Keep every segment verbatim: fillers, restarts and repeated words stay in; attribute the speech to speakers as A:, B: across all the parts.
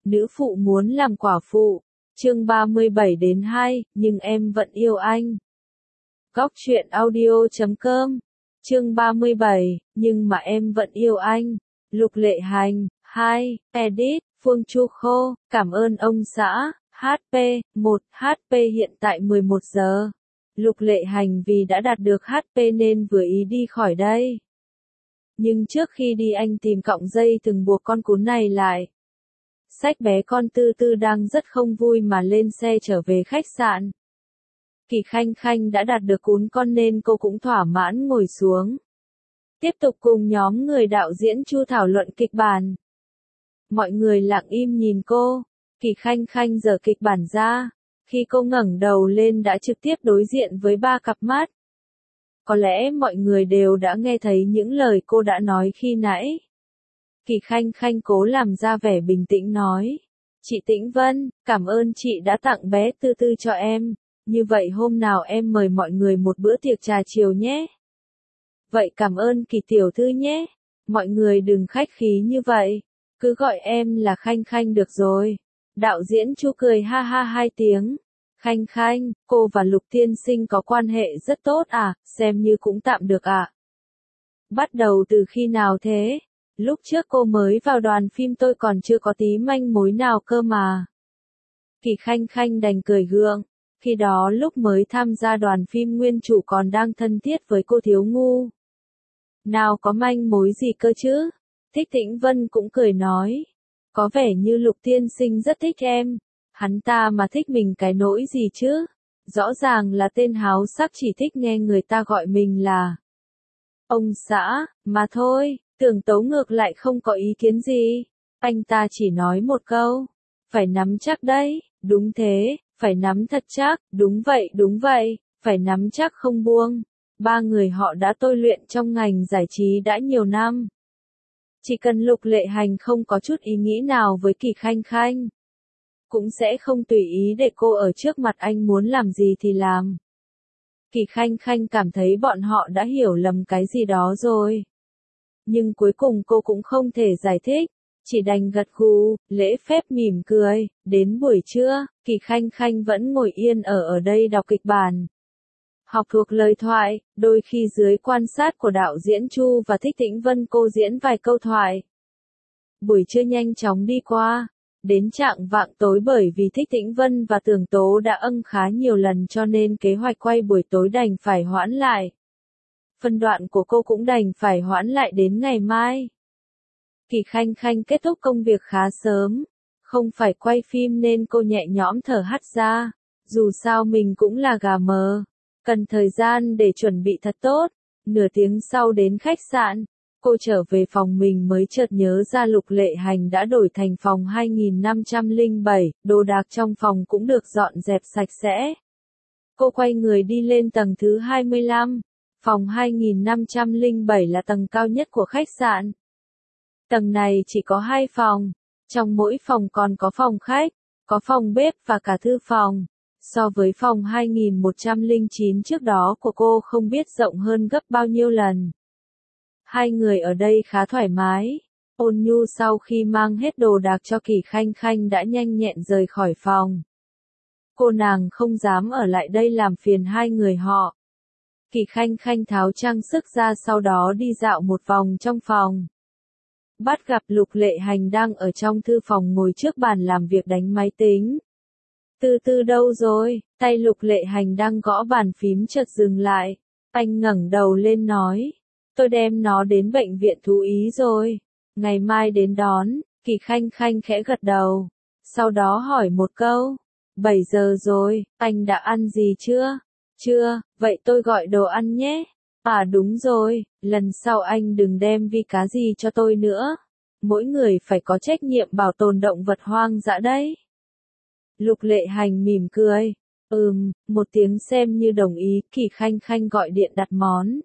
A: Nữ phụ muốn làm quả phụ. Chương ba mươi bảy đến hai, nhưng em vẫn yêu anh. Góc truyện audio chấm com. Chương ba mươi bảy, nhưng mà em vẫn yêu anh. Lục Lệ Hành. hai. Edit. Phương Chu Khô. Cảm ơn ông xã. hát pê. một. hát pê hiện tại mười một giờ. Lục Lệ Hành vì đã đạt được hát pê nên vừa ý đi khỏi đây. Nhưng trước khi đi anh tìm cọng dây từng buộc con cún này lại. Xách bé con Tư Tư đang rất không vui mà lên xe trở về khách sạn. Kỳ Khanh Khanh đã đạt được cún con nên cô cũng thỏa mãn ngồi xuống. Tiếp tục cùng nhóm người đạo diễn Chu thảo luận kịch bản. Mọi người lặng im nhìn cô. Kỳ Khanh Khanh giở kịch bản ra. Khi cô ngẩng đầu lên đã trực tiếp đối diện với ba cặp mắt. Có lẽ mọi người đều đã nghe thấy những lời cô đã nói khi nãy. Kỳ Khanh Khanh cố làm ra vẻ bình tĩnh nói. Chị Tĩnh Vân, cảm ơn chị đã tặng bé Tư Tư cho em. Như vậy hôm nào em mời mọi người một bữa tiệc trà chiều nhé. Vậy cảm ơn Kỳ tiểu thư nhé. Mọi người đừng khách khí như vậy. Cứ gọi em là Khanh Khanh được rồi. Đạo diễn Chu cười ha ha hai tiếng. Khanh Khanh, cô và Lục tiên sinh có quan hệ rất tốt à, xem như cũng tạm được ạ. À? Bắt đầu từ khi nào thế? Lúc trước cô mới vào đoàn phim tôi còn chưa có tí manh mối nào cơ mà. Kỳ Khanh Khanh đành cười gượng. Khi đó lúc mới tham gia đoàn phim nguyên chủ còn đang thân thiết với cô Thiếu Ngu. Nào có manh mối gì cơ chứ? Thích Tĩnh Vân cũng cười nói. Có vẻ như Lục tiên sinh rất thích em. Hắn ta mà thích mình cái nỗi gì chứ? Rõ ràng là tên háo sắc chỉ thích nghe người ta gọi mình là ông xã, mà thôi, Tưởng Tấu ngược lại không có ý kiến gì. Anh ta chỉ nói một câu. Phải nắm chắc đấy, đúng thế, phải nắm thật chắc, đúng vậy đúng vậy, phải nắm chắc không buông. Ba người họ đã tôi luyện trong ngành giải trí đã nhiều năm. Chỉ cần Lục Lệ Hành không có chút ý nghĩ nào với Kỳ Khanh Khanh. Cũng sẽ không tùy ý để cô ở trước mặt anh muốn làm gì thì làm. Kỳ Khanh Khanh cảm thấy bọn họ đã hiểu lầm cái gì đó rồi. Nhưng cuối cùng cô cũng không thể giải thích, chỉ đành gật gù, lễ phép mỉm cười. Đến buổi trưa, Kỳ Khanh Khanh vẫn ngồi yên ở ở đây đọc kịch bản. Học thuộc lời thoại, đôi khi dưới quan sát của đạo diễn Chu và Thích Tĩnh Vân cô diễn vài câu thoại. Buổi trưa nhanh chóng đi qua. Đến trạng vạng tối bởi vì Thích Tĩnh Vân và Tưởng Tố đã âng khá nhiều lần cho nên kế hoạch quay buổi tối đành phải hoãn lại. Phân đoạn của cô cũng đành phải hoãn lại đến ngày mai. Kỳ Khanh Khanh kết thúc công việc khá sớm. Không phải quay phim nên cô nhẹ nhõm thở hắt ra. Dù sao mình cũng là gà mờ. Cần thời gian để chuẩn bị thật tốt. Nửa tiếng sau đến khách sạn. Cô trở về phòng mình mới chợt nhớ ra Lục Lệ Hành đã đổi thành phòng hai nghìn năm trăm lẻ bảy, đồ đạc trong phòng cũng được dọn dẹp sạch sẽ. Cô quay người đi lên tầng thứ hai mươi lăm. Phòng hai nghìn năm trăm lẻ bảy là tầng cao nhất của khách sạn. Tầng này chỉ có hai phòng. Trong mỗi phòng còn có phòng khách, có phòng bếp và cả thư phòng. So với phòng hai nghìn một trăm lẻ chín trước đó của cô không biết rộng hơn gấp bao nhiêu lần. Hai người ở đây khá thoải mái. Ôn Nhu sau khi mang hết đồ đạc cho Kỳ Khanh Khanh đã nhanh nhẹn rời khỏi phòng. Cô nàng không dám ở lại đây làm phiền hai người họ. Kỳ Khanh Khanh tháo trang sức ra sau đó đi dạo một vòng trong phòng. Bắt gặp Lục Lệ Hành đang ở trong thư phòng ngồi trước bàn làm việc đánh máy tính. Tư Tư đâu rồi? Tay Lục Lệ Hành đang gõ bàn phím chợt dừng lại. Anh ngẩng đầu lên nói. Tôi đem nó đến bệnh viện thú y rồi. Ngày mai đến đón. Kỳ Khanh Khanh khẽ gật đầu. Sau đó hỏi một câu. bảy giờ rồi, anh đã ăn gì chưa? Chưa, vậy tôi gọi đồ ăn nhé. À đúng rồi, lần sau anh đừng đem vi cá gì cho tôi nữa. Mỗi người phải có trách nhiệm bảo tồn động vật hoang dã đấy. Lục Lệ Hành mỉm cười. Ừm, một tiếng xem như đồng ý. Kỳ Khanh Khanh gọi điện đặt món.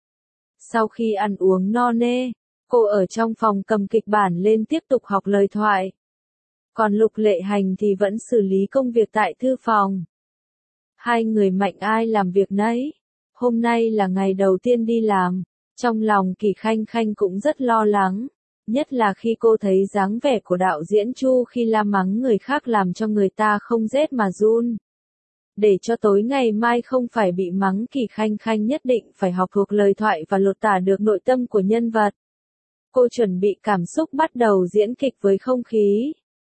A: Sau khi ăn uống no nê, cô ở trong phòng cầm kịch bản lên tiếp tục học lời thoại. Còn Lục Lệ Hành thì vẫn xử lý công việc tại thư phòng. Hai người mạnh ai làm việc nấy. Hôm nay là ngày đầu tiên đi làm. Trong lòng Kỳ Khanh Khanh cũng rất lo lắng. Nhất là khi cô thấy dáng vẻ của đạo diễn Chu khi la mắng người khác làm cho người ta không rét mà run. Để cho tối ngày mai không phải bị mắng, Kỳ Khanh Khanh nhất định phải học thuộc lời thoại và lột tả được nội tâm của nhân vật. Cô chuẩn bị cảm xúc bắt đầu diễn kịch với không khí.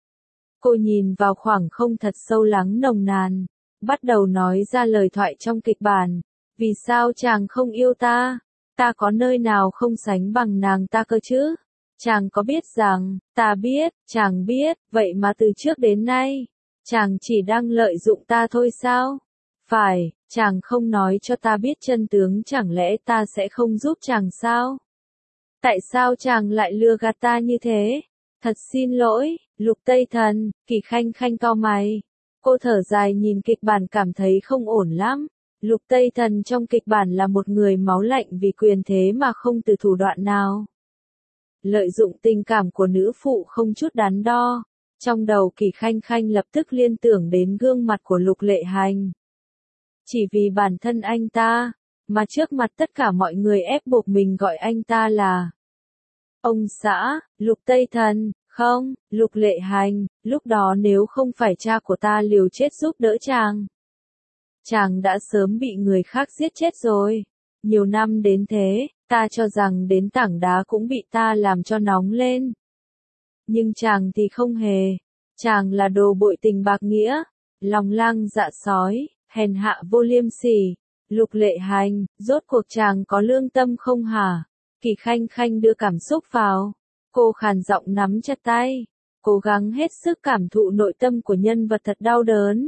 A: Cô nhìn vào khoảng không thật sâu lắng nồng nàn, bắt đầu nói ra lời thoại trong kịch bản. Vì sao chàng không yêu ta? Ta có nơi nào không sánh bằng nàng ta cơ chứ? Chàng có biết rằng, ta biết, chàng biết, vậy mà từ trước đến nay, chàng chỉ đang lợi dụng ta thôi sao? Phải, chàng không nói cho ta biết chân tướng, chẳng lẽ ta sẽ không giúp chàng sao? Tại sao chàng lại lừa gạt ta như thế? Thật xin lỗi, Lục Tây Thần. Kỳ Khanh Khanh cau mày. Cô thở dài nhìn kịch bản cảm thấy không ổn lắm. Lục Tây Thần trong kịch bản là một người máu lạnh vì quyền thế mà không từ thủ đoạn nào. Lợi dụng tình cảm của nữ phụ không chút đắn đo. Trong đầu Kỳ Khanh Khanh lập tức liên tưởng đến gương mặt của Lục Lệ Hành. Chỉ vì bản thân anh ta, mà trước mặt tất cả mọi người ép buộc mình gọi anh ta là ông xã. Lục Tây Thần. Không, Lục Lệ Hành, lúc đó nếu không phải cha của ta liều chết giúp đỡ chàng, chàng đã sớm bị người khác giết chết rồi. Nhiều năm đến thế, ta cho rằng đến tảng đá cũng bị ta làm cho nóng lên. Nhưng chàng thì không hề. Chàng là đồ bội tình bạc nghĩa, lòng lang dạ sói, hèn hạ vô liêm sỉ. Lục Lệ Hành, rốt cuộc chàng có lương tâm không hả? Kỳ Khanh Khanh đưa cảm xúc vào. Cô khàn giọng nắm chặt tay, cố gắng hết sức cảm thụ nội tâm của nhân vật thật đau đớn.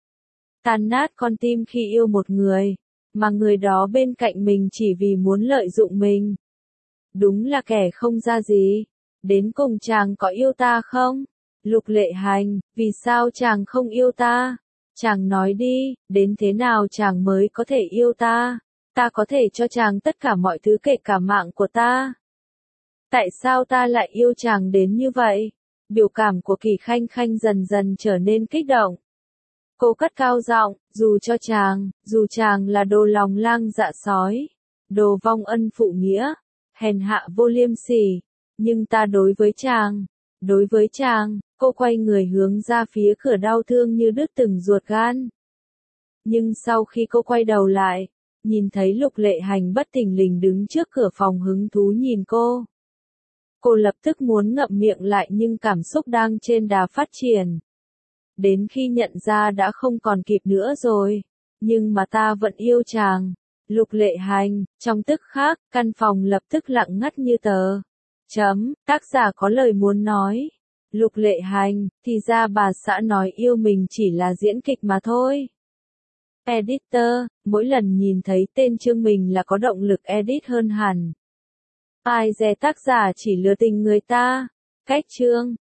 A: Tan nát con tim khi yêu một người, mà người đó bên cạnh mình chỉ vì muốn lợi dụng mình. Đúng là kẻ không ra gì. Đến cùng chàng có yêu ta không? Lục Lệ Hành, vì sao chàng không yêu ta? Chàng nói đi, đến thế nào chàng mới có thể yêu ta? Ta có thể cho chàng tất cả mọi thứ kể cả mạng của ta. Tại sao ta lại yêu chàng đến như vậy? Biểu cảm của Kỳ Khanh Khanh dần dần trở nên kích động. Cô cất cao giọng, dù cho chàng, dù chàng là đồ lòng lang dạ sói, đồ vong ân phụ nghĩa, hèn hạ vô liêm sỉ, nhưng ta đối với chàng, đối với chàng, cô quay người hướng ra phía cửa đau thương như đứt từng ruột gan. Nhưng sau khi cô quay đầu lại, nhìn thấy Lục Lệ Hành bất thình lình đứng trước cửa phòng hứng thú nhìn cô. Cô lập tức muốn ngậm miệng lại nhưng cảm xúc đang trên đà phát triển. Đến khi nhận ra đã không còn kịp nữa rồi. Nhưng mà ta vẫn yêu chàng. Lục Lệ Hành, trong tức khắc, căn phòng lập tức lặng ngắt như tờ. Chấm, tác giả có lời muốn nói. Lục Lệ Hành, thì ra bà xã nói yêu mình chỉ là diễn kịch mà thôi. Editor, mỗi lần nhìn thấy tên chương mình là có động lực edit hơn hẳn. Ai dè tác giả chỉ lừa tình người ta. Cách chương.